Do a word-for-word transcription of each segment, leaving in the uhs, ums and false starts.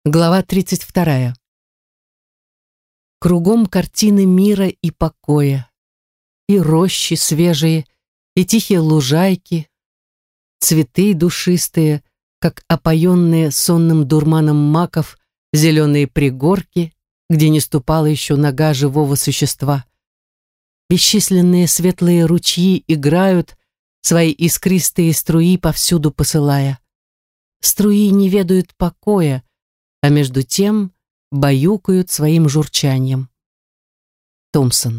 Глава тридцать вторая. Кругом картины мира и покоя, и рощи свежие, и тихие лужайки, цветы душистые, как опоенные сонным дурманом маков, зеленые пригорки, где не ступала еще нога живого существа. Бесчисленные светлые ручьи играют, свои искристые струи повсюду посылая. Струи не ведают покоя, а между тем баюкают своим журчанием. Томпсон.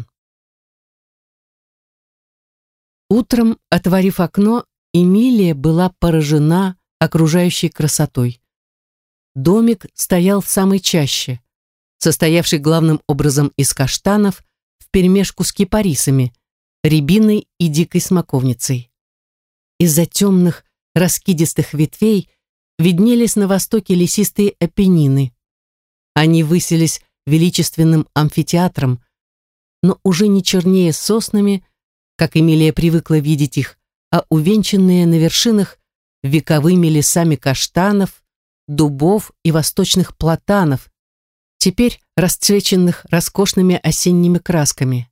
Утром, отворив окно, Эмилия была поражена окружающей красотой. Домик стоял в самой чаще, состоявший главным образом из каштанов вперемешку с кипарисами, рябиной и дикой смоковницей. Из-за темных раскидистых ветвей виднелись на востоке лесистые апеннины. Они высились величественным амфитеатром, но уже не чернее соснами, как Эмилия привыкла видеть их, а увенчанные на вершинах вековыми лесами каштанов, дубов и восточных платанов, теперь расцвеченных роскошными осенними красками.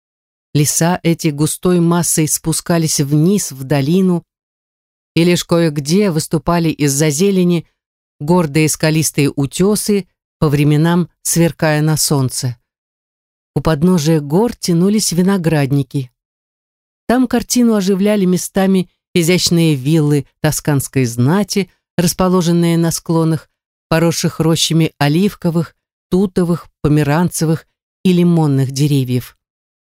Леса эти густой массой спускались вниз в долину, и лишь кое-где выступали из-за зелени гордые скалистые утесы, по временам сверкая на солнце. У подножия гор тянулись виноградники. Там картину оживляли местами изящные виллы тосканской знати, расположенные на склонах, поросших рощами оливковых, тутовых, померанцевых и лимонных деревьев.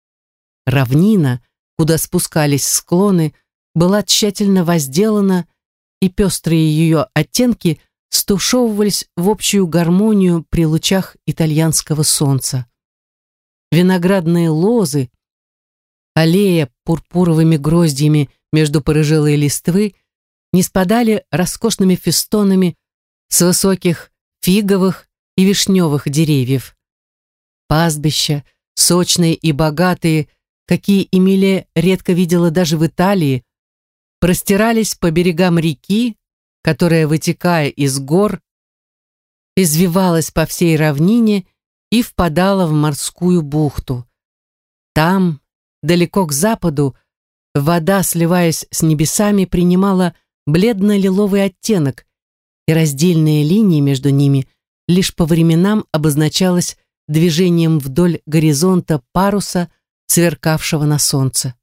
Равнина, куда спускались склоны, была тщательно возделана, и пестрые ее оттенки стушевывались в общую гармонию при лучах итальянского солнца. Виноградные лозы, аллея пурпуровыми гроздьями между порыжелой листвы, не спадали роскошными фестонами с высоких фиговых и вишневых деревьев. Пастбища, сочные и богатые, какие Эмилия редко видела даже в Италии, простирались по берегам реки, которая, вытекая из гор, извивалась по всей равнине и впадала в морскую бухту. Там, далеко к западу, вода, сливаясь с небесами, принимала бледно-лиловый оттенок, и раздельная линия между ними лишь по временам обозначалась движением вдоль горизонта паруса, сверкавшего на солнце.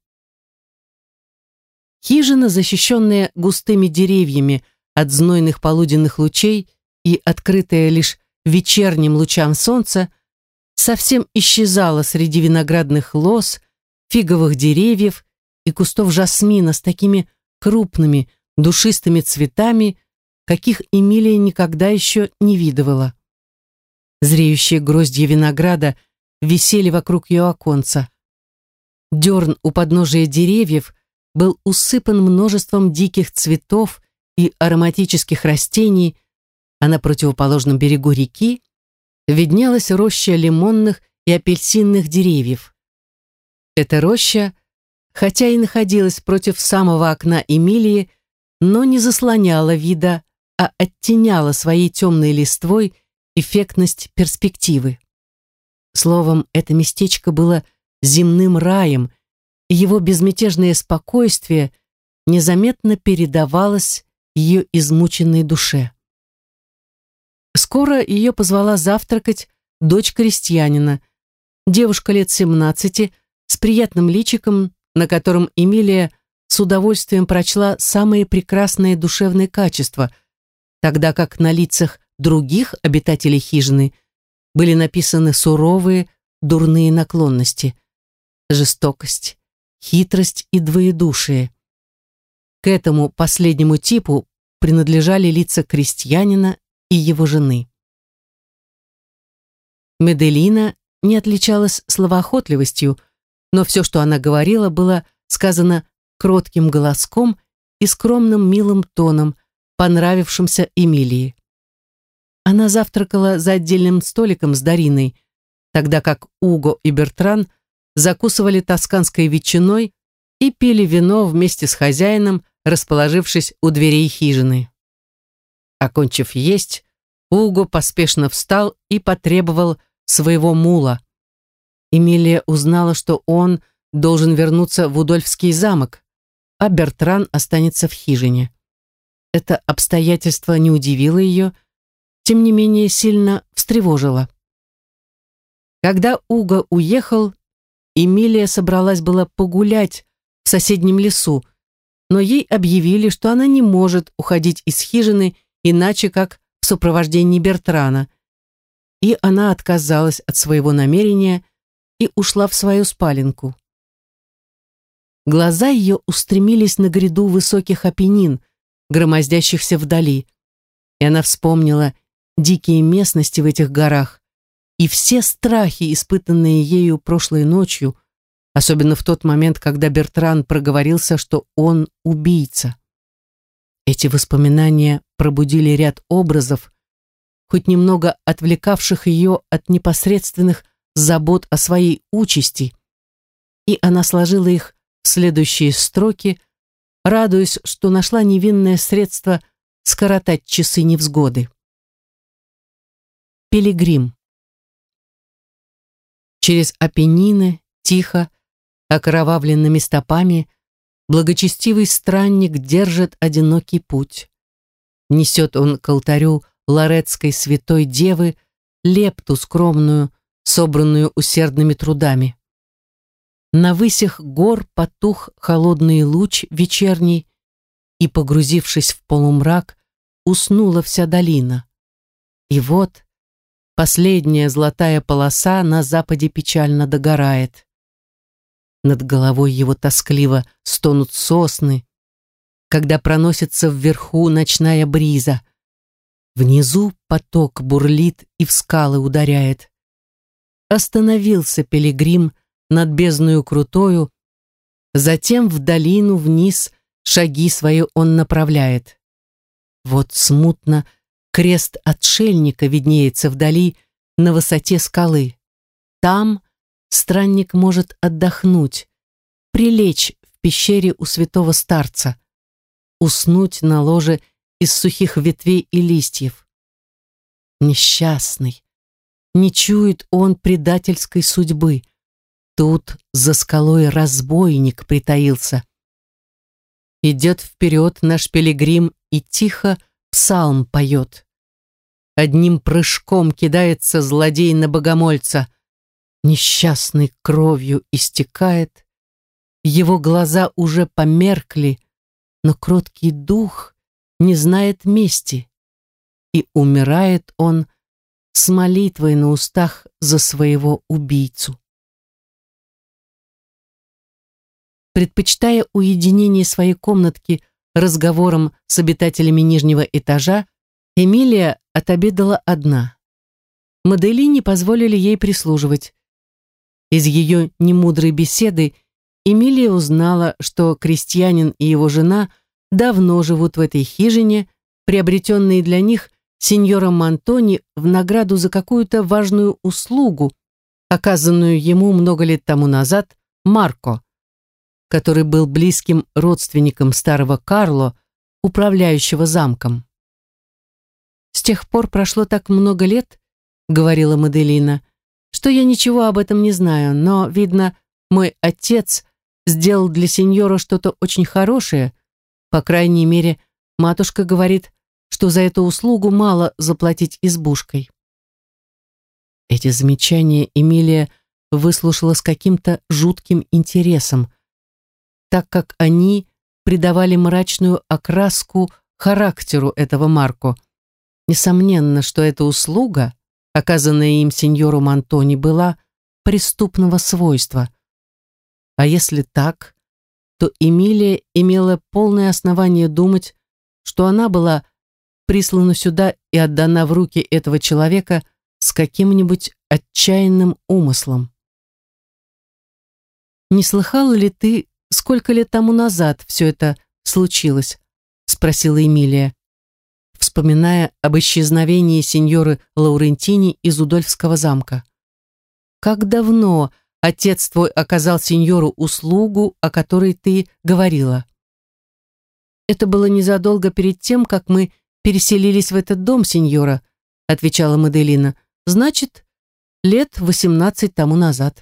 Хижина, защищенная густыми деревьями от знойных полуденных лучей и открытая лишь вечерним лучам солнца, совсем исчезала среди виноградных лоз, фиговых деревьев и кустов жасмина с такими крупными, душистыми цветами, каких Эмилия никогда еще не видывала. Зреющие гроздья винограда висели вокруг ее оконца. Дерн у подножия деревьев был усыпан множеством диких цветов и ароматических растений, а на противоположном берегу реки виднелась роща лимонных и апельсинных деревьев. Эта роща, хотя и находилась против самого окна Эмилии, но не заслоняла вида, а оттеняла своей темной листвой эффектность перспективы. Словом, это местечко было земным раем, и его безмятежное спокойствие незаметно передавалось ее измученной душе. Скоро ее позвала завтракать дочь крестьянина, девушка лет семнадцати, с приятным личиком, на котором Эмилия с удовольствием прочла самые прекрасные душевные качества, тогда как на лицах других обитателей хижины были написаны суровые, дурные наклонности, жестокость, хитрость и двоедушие. К этому последнему типу принадлежали лица крестьянина и его жены. Меделина не отличалась словоохотливостью, но все, что она говорила, было сказано кротким голоском и скромным милым тоном, понравившимся Эмилии. Она завтракала за отдельным столиком с Дариной, тогда как Уго и Бертран закусывали тосканской ветчиной и пили вино вместе с хозяином, расположившись у дверей хижины. Окончив есть, Уго поспешно встал и потребовал своего мула. Эмилия узнала, что он должен вернуться в Удольфский замок, а Бертран останется в хижине. Это обстоятельство не удивило ее, тем не менее сильно встревожило. Когда Уго уехал, Эмилия собралась было погулять в соседнем лесу, но ей объявили, что она не может уходить из хижины иначе, как в сопровождении Бертрана, и она отказалась от своего намерения и ушла в свою спаленку. Глаза ее устремились на гряду высоких Апеннин, громоздящихся вдали, и она вспомнила дикие местности в этих горах и все страхи, испытанные ею прошлой ночью, особенно в тот момент, когда Бертран проговорился, что он убийца. Эти воспоминания пробудили ряд образов, хоть немного отвлекавших ее от непосредственных забот о своей участи, и она сложила их в следующие строки, радуясь, что нашла невинное средство скоротать часы невзгоды. Пилигрим. Через Апеннины, тихо, окровавленными стопами, благочестивый странник держит одинокий путь. Несет он к алтарю Лоретской святой девы лепту скромную, собранную усердными трудами. На высях гор потух холодный луч вечерний, и, погрузившись в полумрак, уснула вся долина. И вот последняя золотая полоса на западе печально догорает. Над головой его тоскливо стонут сосны, когда проносится вверху ночная бриза. Внизу поток бурлит и в скалы ударяет. Остановился пилигрим над бездною крутою, затем в долину вниз шаги свои он направляет. Вот смутно крест отшельника виднеется вдали на высоте скалы. Там странник может отдохнуть, прилечь в пещере у святого старца, уснуть на ложе из сухих ветвей и листьев. Несчастный, не чует он предательской судьбы. Тут за скалой разбойник притаился. Идет вперед наш пилигрим и тихо псалм поет. Одним прыжком кидается злодей на богомольца. Несчастный кровью истекает. Его глаза уже померкли, но кроткий дух не знает мести, и умирает он с молитвой на устах за своего убийцу. Предпочитая уединение своей комнатки разговором с обитателями нижнего этажа, Эмилия отобедала одна. Маделине позволили ей прислуживать. Из ее немудрой беседы Эмилия узнала, что крестьянин и его жена давно живут в этой хижине, приобретенной для них сеньором Монтони в награду за какую-то важную услугу, оказанную ему много лет тому назад Марко, который был близким родственником старого Карло, управляющего замком. «С тех пор прошло так много лет, — говорила Маделина, — что я ничего об этом не знаю, но, видно, мой отец сделал для сеньора что-то очень хорошее. По крайней мере, матушка говорит, что за эту услугу мало заплатить избушкой». Эти замечания Эмилия выслушала с каким-то жутким интересом, так как они придавали мрачную окраску характеру этого Марко. Несомненно, что эта услуга, оказанная им сеньору Монтони, была преступного свойства. А если так, то Эмилия имела полное основание думать, что она была прислана сюда и отдана в руки этого человека с каким-нибудь отчаянным умыслом. «Не слыхала ли ты, сколько лет тому назад все это случилось?» — спросила Эмилия, вспоминая об исчезновении сеньоры Лаурентини из Удольфского замка. «Как давно отец твой оказал сеньору услугу, о которой ты говорила?» «Это было незадолго перед тем, как мы переселились в этот дом, сеньора, отвечала Маделина. «Значит, лет восемнадцать тому назад».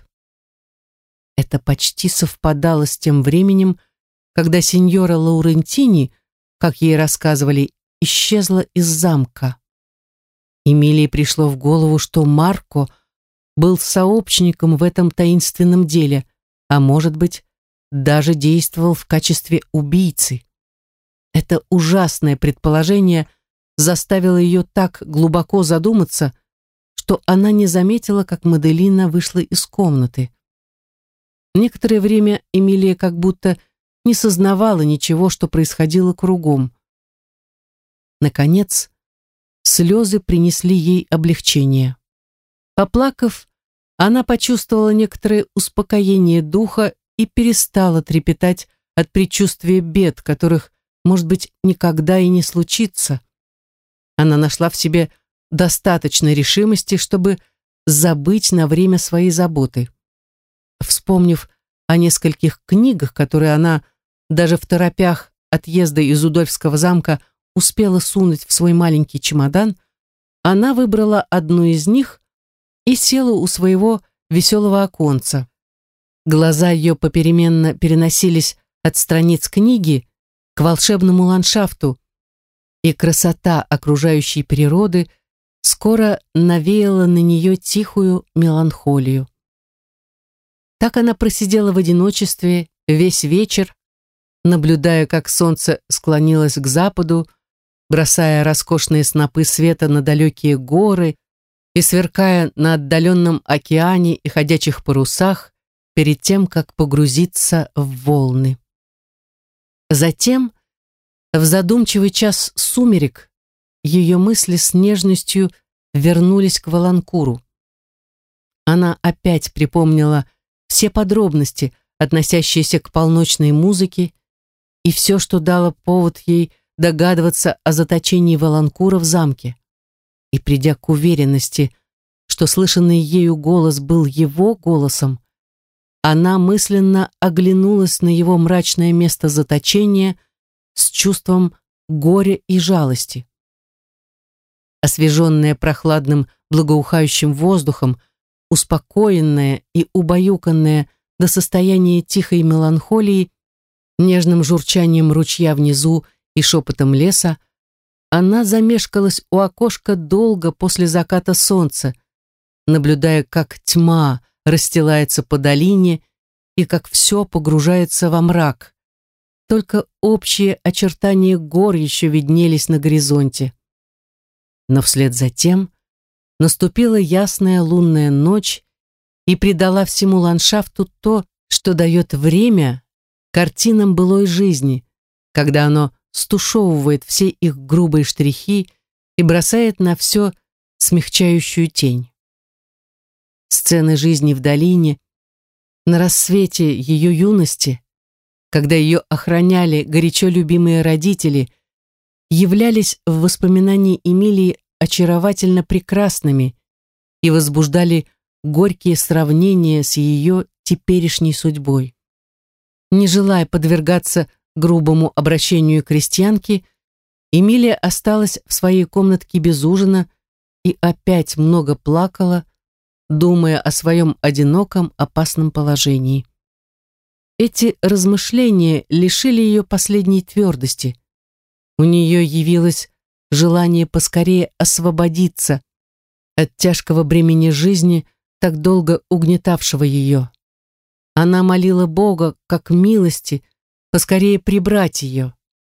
Это почти совпадало с тем временем, когда сеньора Лаурентини, как ей рассказывали, исчезла из замка. Эмилии пришло в голову, что Марко был сообщником в этом таинственном деле, а может быть, даже действовал в качестве убийцы. Это ужасное предположение заставило ее так глубоко задуматься, что она не заметила, как Маделина вышла из комнаты. Некоторое время Эмилия как будто не сознавала ничего, что происходило кругом. Наконец, слезы принесли ей облегчение. Поплакав, она почувствовала некоторое успокоение духа и перестала трепетать от предчувствия бед, которых, может быть, никогда и не случится. Она нашла в себе достаточно решимости, чтобы забыть на время свои заботы. Вспомнив о нескольких книгах, которые она даже в торопях отъезда из Удольфского замка успела сунуть в свой маленький чемодан, она выбрала одну из них и села у своего веселого оконца. Глаза ее попеременно переносились от страниц книги к волшебному ландшафту, и красота окружающей природы скоро навеяла на нее тихую меланхолию. Так она просидела в одиночестве весь вечер, наблюдая, как солнце склонилось к западу, бросая роскошные снопы света на далекие горы и сверкая на отдаленном океане и ходячих парусах перед тем, как погрузиться в волны. Затем, в задумчивый час сумерек, ее мысли с нежностью вернулись к Валанкуру. Она опять припомнила все подробности, относящиеся к полночной музыке, и все, что дало повод ей догадываться о заточении Валанкура в замке. И придя к уверенности, что слышанный ею голос был его голосом, она мысленно оглянулась на его мрачное место заточения с чувством горя и жалости. Освеженная прохладным благоухающим воздухом, успокоенная и убаюканная до состояния тихой меланхолии, нежным журчанием ручья внизу и шепотом леса, она замешкалась у окошка долго после заката солнца, наблюдая, как тьма расстилается по долине и как все погружается во мрак. Только общие очертания гор еще виднелись на горизонте. Но вслед за тем наступила ясная лунная ночь и придала всему ландшафту то, что дает время картинам былой жизни, когда оно стушевывает все их грубые штрихи и бросает на все смягчающую тень. Сцены жизни в долине, на рассвете ее юности, когда ее охраняли горячо любимые родители, являлись в воспоминании Эмилии очаровательно прекрасными и возбуждали горькие сравнения с ее теперешней судьбой. Не желая подвергаться грубому обращению крестьянки, Эмилия осталась в своей комнатке без ужина и опять много плакала, думая о своем одиноком, опасном положении. Эти размышления лишили ее последней твердости. У нее явилось желание поскорее освободиться от тяжкого бремени жизни, так долго угнетавшего ее. Она молила Бога, как милости, поскорее прибрать ее.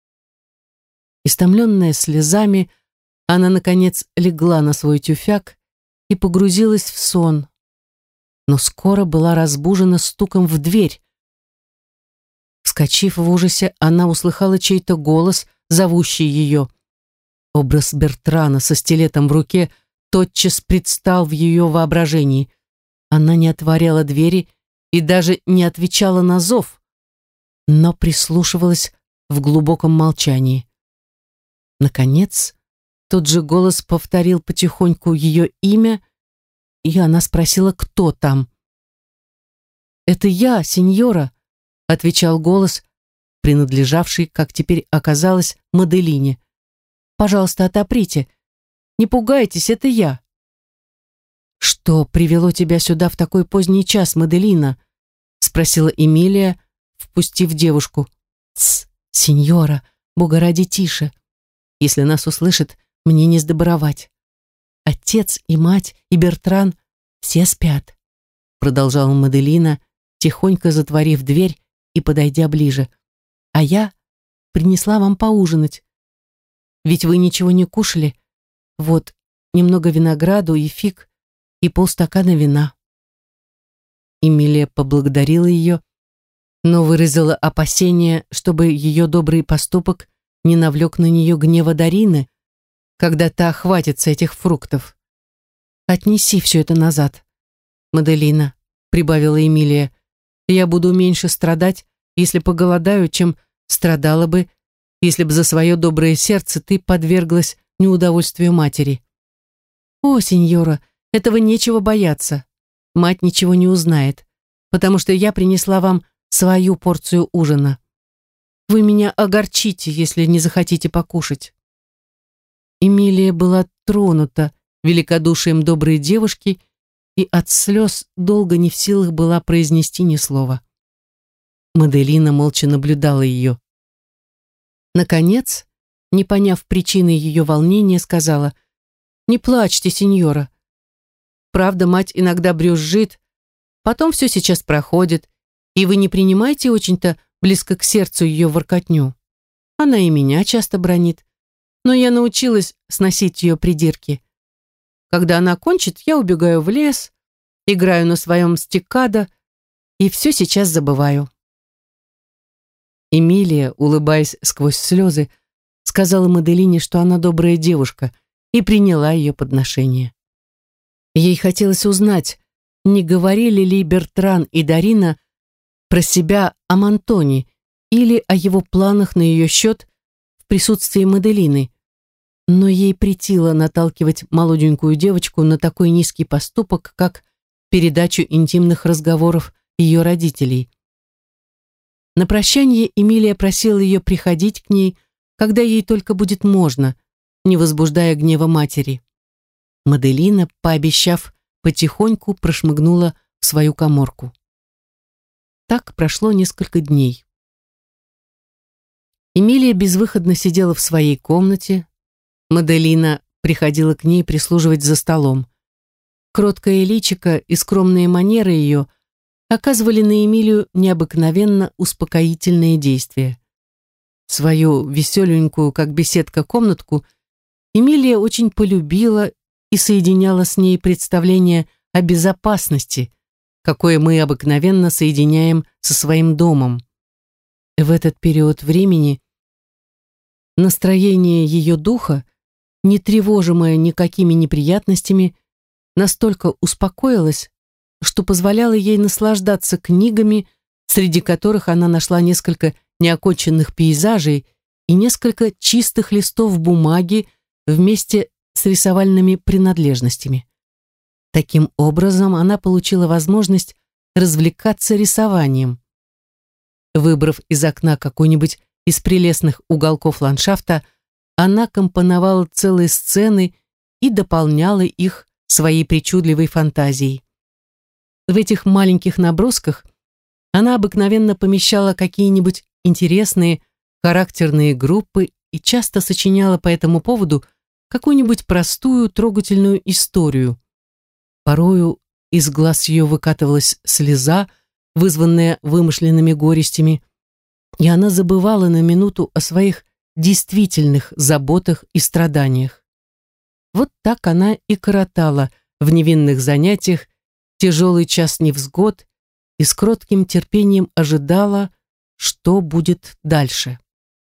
Истомленная слезами, она, наконец, легла на свой тюфяк и погрузилась в сон, но скоро была разбужена стуком в дверь. Вскочив в ужасе, она услыхала чей-то голос, зовущий ее. Образ Бертрана со стилетом в руке тотчас предстал в ее воображении. Она не отворяла двери и даже не отвечала на зов, но прислушивалась в глубоком молчании. Наконец, тот же голос повторил потихоньку ее имя, и она спросила, кто там. «Это я, сеньора», — отвечал голос, принадлежавший, как теперь оказалось, Маделине. «Пожалуйста, отоприте. Не пугайтесь, это я». «Что привело тебя сюда в такой поздний час, Маделина?» — спросила Эмилия, впустив девушку. «Тсс, сеньора, бога ради, тише. Если нас услышат, мне не сдобровать. Отец и мать и Бертран все спят», — продолжала Маделина, тихонько затворив дверь и подойдя ближе. «А я принесла вам поужинать. Ведь вы ничего не кушали. Вот, немного винограду и фиг, и полстакана вина». Эмилия поблагодарила ее, но выразила опасение, чтобы ее добрый поступок не навлек на нее гнева Дарины, когда та хватится этих фруктов. «Отнеси все это назад, Маделина», — прибавила Эмилия. «Я буду меньше страдать, если поголодаю, чем страдала бы, если бы за свое доброе сердце ты подверглась неудовольствию матери». «О, сеньора, этого нечего бояться. Мать ничего не узнает, потому что я принесла вам свою порцию ужина. Вы меня огорчите, если не захотите покушать». Эмилия была тронута великодушием доброй девушки и от слез долго не в силах была произнести ни слова. Маделина молча наблюдала ее. Наконец, не поняв причины ее волнения, сказала: «Не плачьте, сеньора. Правда, мать иногда брюзжит, потом все сейчас проходит, и вы не принимайте очень-то близко к сердцу ее воркотню. Она и меня часто бранит, но я научилась сносить ее придирки. Когда она кончит, я убегаю в лес, играю на своем стиккадо и все сейчас забываю». Эмилия, улыбаясь сквозь слезы, сказала Маделине, что она добрая девушка, и приняла ее подношение. Ей хотелось узнать, не говорили ли Бертран и Дарина про себя о Мантоне или о его планах на ее счет в присутствии Маделины, но ей претило наталкивать молоденькую девочку на такой низкий поступок, как передачу интимных разговоров ее родителей. На прощание Эмилия просила ее приходить к ней, когда ей только будет можно, не возбуждая гнева матери. Маделина, пообещав, потихоньку прошмыгнула в свою каморку. Так прошло несколько дней. Эмилия безвыходно сидела в своей комнате. Маделина приходила к ней прислуживать за столом. Кроткое личико и скромные манеры ее оказывали на Эмилию необыкновенно успокоительное действие. Свою веселенькую, как беседка, комнатку Эмилия очень полюбила и соединяла с ней представление о безопасности, какое мы обыкновенно соединяем со своим домом. В этот период времени настроение ее духа, не тревожимое никакими неприятностями, настолько успокоилось, что позволяло ей наслаждаться книгами, среди которых она нашла несколько неоконченных пейзажей и несколько чистых листов бумаги вместе с рисовальными принадлежностями. Таким образом, она получила возможность развлекаться рисованием. Выбрав из окна какой-нибудь из прелестных уголков ландшафта, она компоновала целые сцены и дополняла их своей причудливой фантазией. В этих маленьких набросках она обыкновенно помещала какие-нибудь интересные характерные группы и часто сочиняла по этому поводу какую-нибудь простую трогательную историю. Порою из глаз ее выкатывалась слеза, вызванная вымышленными горестями, и она забывала на минуту о своих действительных заботах и страданиях. Вот так она и коротала в невинных занятиях тяжелый час невзгод и с кротким терпением ожидала, что будет дальше.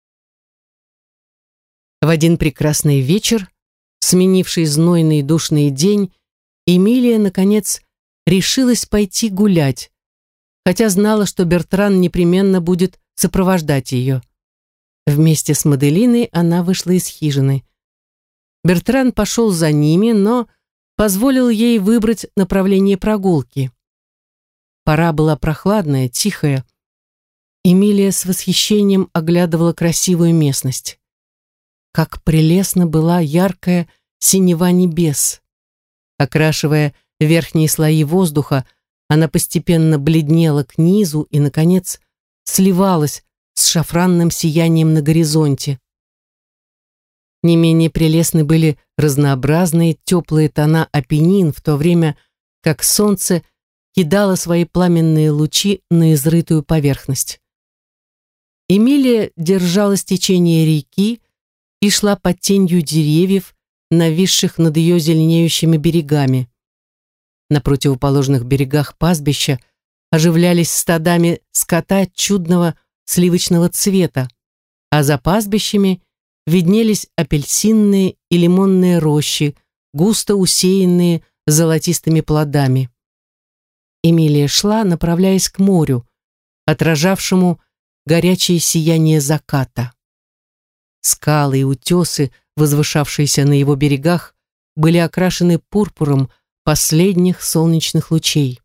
В один прекрасный вечер, сменивший знойный душный день, Эмилия, наконец, решилась пойти гулять, хотя знала, что Бертран непременно будет сопровождать ее. Вместе с Маделиной она вышла из хижины. Бертран пошел за ними, но позволил ей выбрать направление прогулки. Пора была прохладная, тихая. Эмилия с восхищением оглядывала красивую местность. Как прелестна была яркая синева небес. Окрашивая верхние слои воздуха, она постепенно бледнела к низу и, наконец, сливалась с шафранным сиянием на горизонте. Не менее прелестны были разнообразные теплые тона Апеннин, в то время как солнце кидало свои пламенные лучи на изрытую поверхность. Эмилия держалась течения реки и шла под тенью деревьев, нависших над ее зеленеющими берегами. На противоположных берегах пастбища оживлялись стадами скота чудного сливочного цвета, а за пастбищами виднелись апельсинные и лимонные рощи, густо усеянные золотистыми плодами. Эмилия шла, направляясь к морю, отражавшему горячее сияние заката. Скалы и утесы, возвышавшиеся на его берегах, были окрашены пурпуром последних солнечных лучей.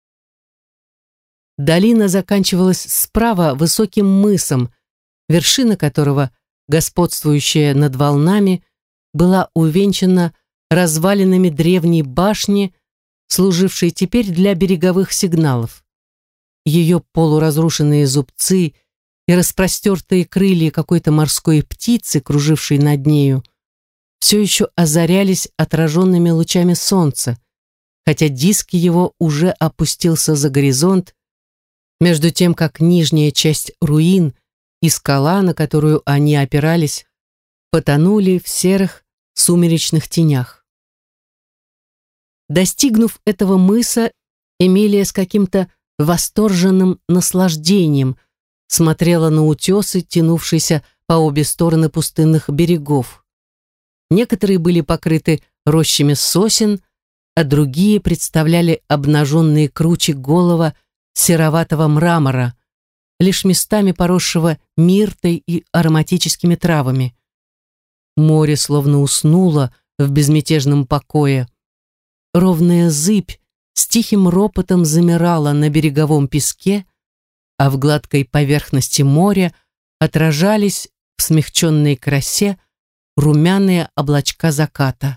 Долина заканчивалась справа высоким мысом, вершина которого, господствующая над волнами, была увенчана развалинами древней башни, служившей теперь для береговых сигналов. Ее полуразрушенные зубцы и распростертые крылья какой-то морской птицы, кружившей над нею, все еще озарялись отраженными лучами солнца, хотя диск его уже опустился за горизонт, между тем как нижняя часть руин и скала, на которую они опирались, потонули в серых сумеречных тенях. Достигнув этого мыса, Эмилия с каким-то восторженным наслаждением смотрела на утесы, тянувшиеся по обе стороны пустынных берегов. Некоторые были покрыты рощами сосен, а другие представляли обнаженные кручи голого сероватого мрамора, лишь местами поросшего миртой и ароматическими травами. Море словно уснуло в безмятежном покое. Ровная зыбь с тихим ропотом замирала на береговом песке, а в гладкой поверхности моря отражались в смягченной красе румяные облачка заката.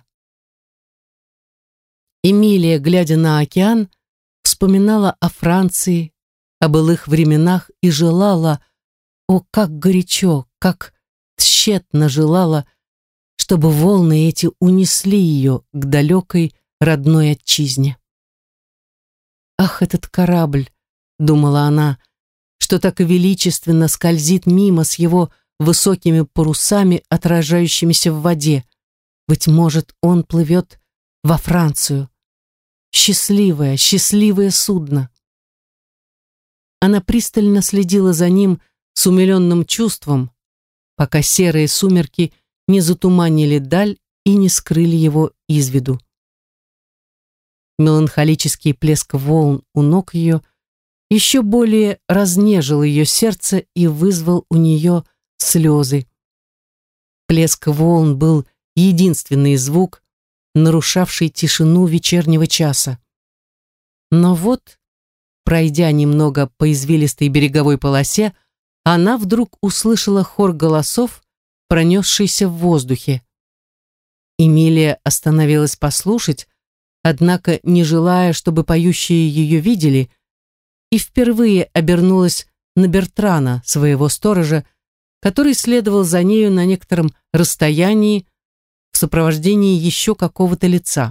Эмилия, глядя на океан, вспоминала о Франции, о былых временах и желала, о, как горячо, как тщетно желала, чтобы волны эти унесли ее к далекой родной отчизне. «Ах, этот корабль!» — думала она, что так величественно скользит мимо с его высокими парусами, отражающимися в воде. Быть может, он плывет во Францию. Счастливое, счастливое судно. Она пристально следила за ним с умиленным чувством, пока серые сумерки не затуманили даль и не скрыли его из виду. Меланхолический плеск волн у ног ее еще более разнежил ее сердце и вызвал у нее слезы. Плеск волн был единственный звук, нарушавший тишину вечернего часа. Но вот, пройдя немного по извилистой береговой полосе, она вдруг услышала хор голосов, пронесшийся в воздухе. Эмилия остановилась послушать, однако, не желая, чтобы поющие ее видели, и впервые обернулась на Бертрана, своего сторожа, который следовал за нею на некотором расстоянии в сопровождении еще какого-то лица.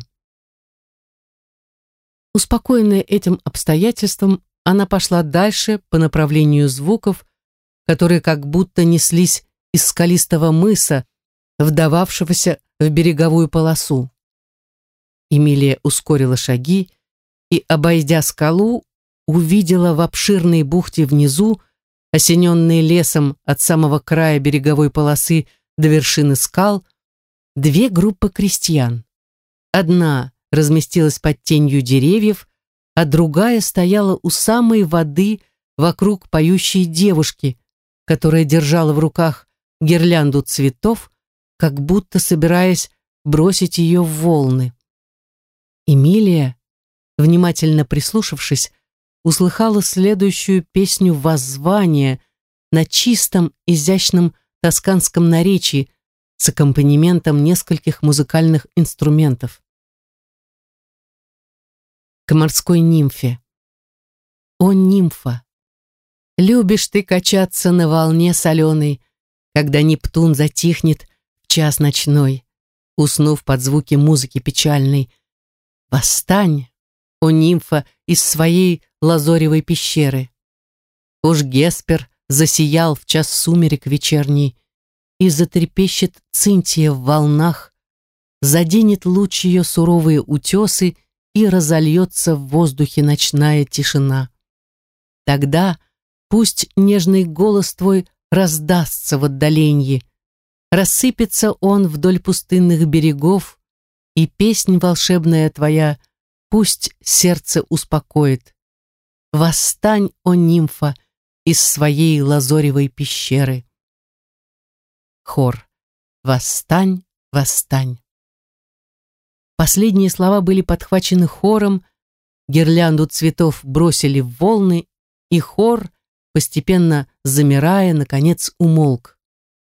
Успокоенная этим обстоятельством, она пошла дальше по направлению звуков, которые как будто неслись из скалистого мыса, вдававшегося в береговую полосу. Эмилия ускорила шаги и, обойдя скалу, увидела в обширной бухте внизу, осененной лесом от самого края береговой полосы до вершины скал, две группы крестьян. Одна разместилась под тенью деревьев, а другая стояла у самой воды вокруг поющей девушки, которая держала в руках гирлянду цветов, как будто собираясь бросить ее в волны. Эмилия, внимательно прислушавшись, услыхала следующую песню воззвания на чистом, изящном тосканском наречии, с аккомпанементом нескольких музыкальных инструментов. К морской нимфе. О, нимфа! Любишь ты качаться на волне соленой, когда Нептун затихнет в час ночной, уснув под звуки музыки печальной. Восстань, о нимфа, из своей лазоревой пещеры. Уж Геспер засиял в час сумерек вечерний, и затрепещет Цинтия в волнах, заденет луч ее суровые утесы, и разольется в воздухе ночная тишина. Тогда пусть нежный голос твой раздастся в отдаленье, рассыпется он вдоль пустынных берегов, и песнь волшебная твоя пусть сердце успокоит. Восстань, о нимфа, из своей лазоревой пещеры. Хор. Восстань, восстань. Последние слова были подхвачены хором, гирлянду цветов бросили в волны, и хор, постепенно замирая, наконец умолк.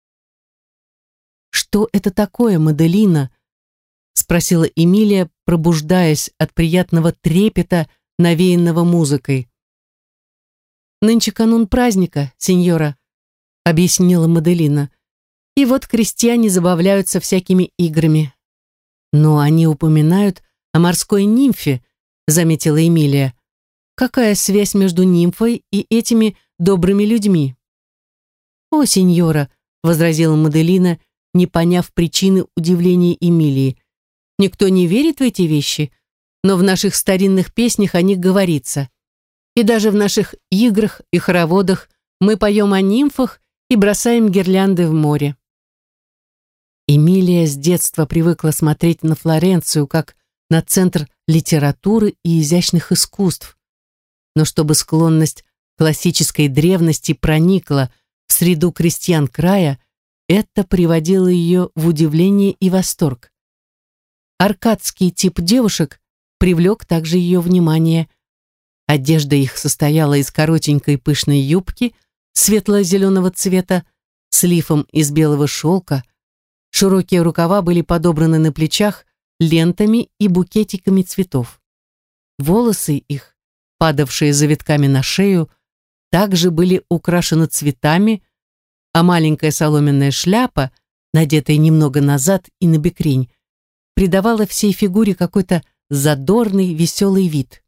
«Что это такое, Маделина?» — спросила Эмилия, пробуждаясь от приятного трепета, навеянного музыкой. «Нынче канун праздника, сеньора», — объяснила Маделина. «И вот крестьяне забавляются всякими играми». «Но они упоминают о морской нимфе», — заметила Эмилия. «Какая связь между нимфой и этими добрыми людьми?» «О, сеньора», — возразила Маделина, не поняв причины удивления Эмилии. «Никто не верит в эти вещи, но в наших старинных песнях о них говорится. И даже в наших играх и хороводах мы поем о нимфах и бросаем гирлянды в море». Эмилия с детства привыкла смотреть на Флоренцию как на центр литературы и изящных искусств. Но чтобы склонность классической древности проникла в среду крестьян края, это приводило ее в удивление и восторг. Аркадский тип девушек привлек также ее внимание. Одежда их состояла из коротенькой пышной юбки светло-зеленого цвета с лифом из белого шелка. Широкие рукава были подобраны на плечах лентами и букетиками цветов. Волосы их, падавшие завитками на шею, также были украшены цветами, а маленькая соломенная шляпа, надетая немного назад и набекрень, придавала всей фигуре какой-то задорный, веселый вид.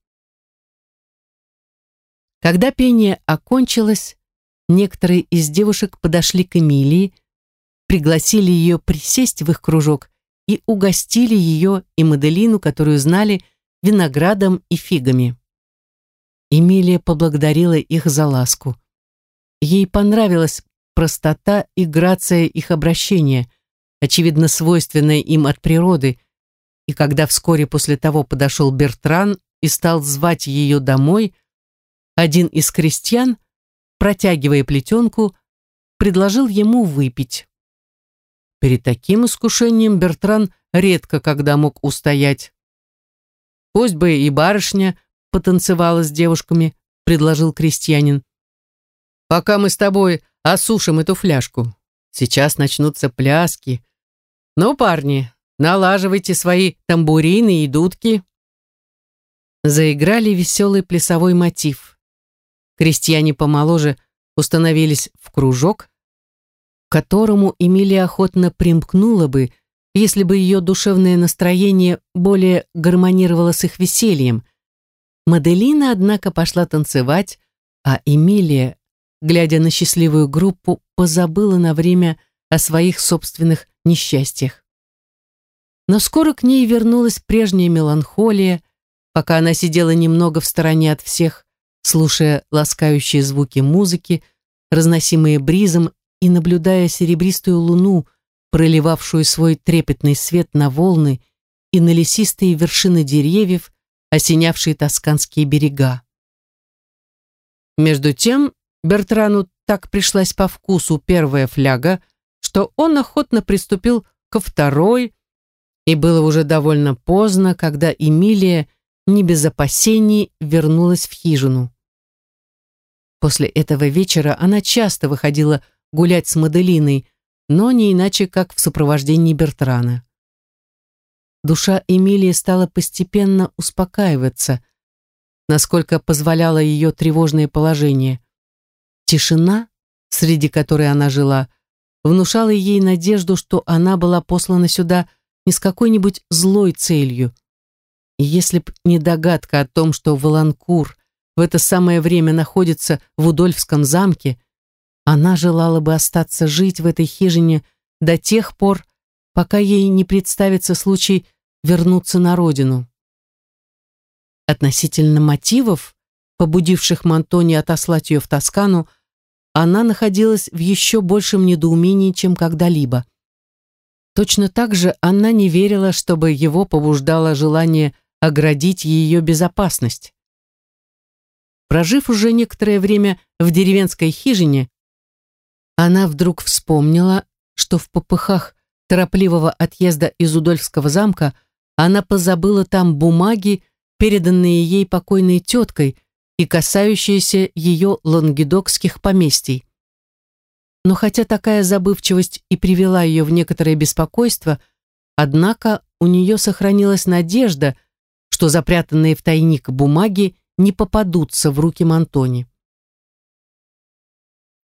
Когда пение окончилось, некоторые из девушек подошли к Эмилии, пригласили ее присесть в их кружок и угостили ее и Маделину, которую знали, виноградом и фигами. Эмилия поблагодарила их за ласку. Ей понравилась простота и грация их обращения, очевидно свойственная им от природы, и когда вскоре после того подошел Бертран и стал звать ее домой, один из крестьян, протягивая плетенку, предложил ему выпить. Перед таким искушением Бертран редко когда мог устоять. «Пусть бы и барышня потанцевала с девушками», — предложил крестьянин. «Пока мы с тобой осушим эту фляжку. Сейчас начнутся пляски. Ну, парни, налаживайте свои тамбурины и дудки». Заиграли веселый плясовой мотив. Крестьяне помоложе установились в кружок, к которому Эмилия охотно примкнула бы, если бы ее душевное настроение более гармонировало с их весельем. Маделина, однако, пошла танцевать, а Эмилия, глядя на счастливую группу, позабыла на время о своих собственных несчастьях. Но скоро к ней вернулась прежняя меланхолия, пока она сидела немного в стороне от всех, слушая ласкающие звуки музыки, разносимые бризом, и наблюдая серебристую луну, проливавшую свой трепетный свет на волны и на лесистые вершины деревьев, осенявшие тосканские берега. Между тем Бертрану так пришлась по вкусу первая фляга, что он охотно приступил ко второй, и было уже довольно поздно, когда Эмилия, не без опасений, вернулась в хижину. После этого вечера она часто выходила гулять с Маделиной, но не иначе, как в сопровождении Бертрана. Душа Эмилии стала постепенно успокаиваться, насколько позволяло ее тревожное положение. Тишина, среди которой она жила, внушала ей надежду, что она была послана сюда не с какой-нибудь злой целью. И если б не догадка о том, что Воланкур в это самое время находится в Удольфском замке, она желала бы остаться жить в этой хижине до тех пор, пока ей не представится случай вернуться на родину. Относительно мотивов, побудивших Монтони отослать ее в Тоскану, она находилась в еще большем недоумении, чем когда-либо. Точно так же она не верила, чтобы его побуждало желание оградить ее безопасность. Прожив уже некоторое время в деревенской хижине, она вдруг вспомнила, что в попыхах торопливого отъезда из Удольфского замка она позабыла там бумаги, переданные ей покойной теткой и касающиеся ее лангедокских поместий. Но хотя такая забывчивость и привела ее в некоторое беспокойство, однако у нее сохранилась надежда, что запрятанные в тайник бумаги не попадутся в руки Монтони.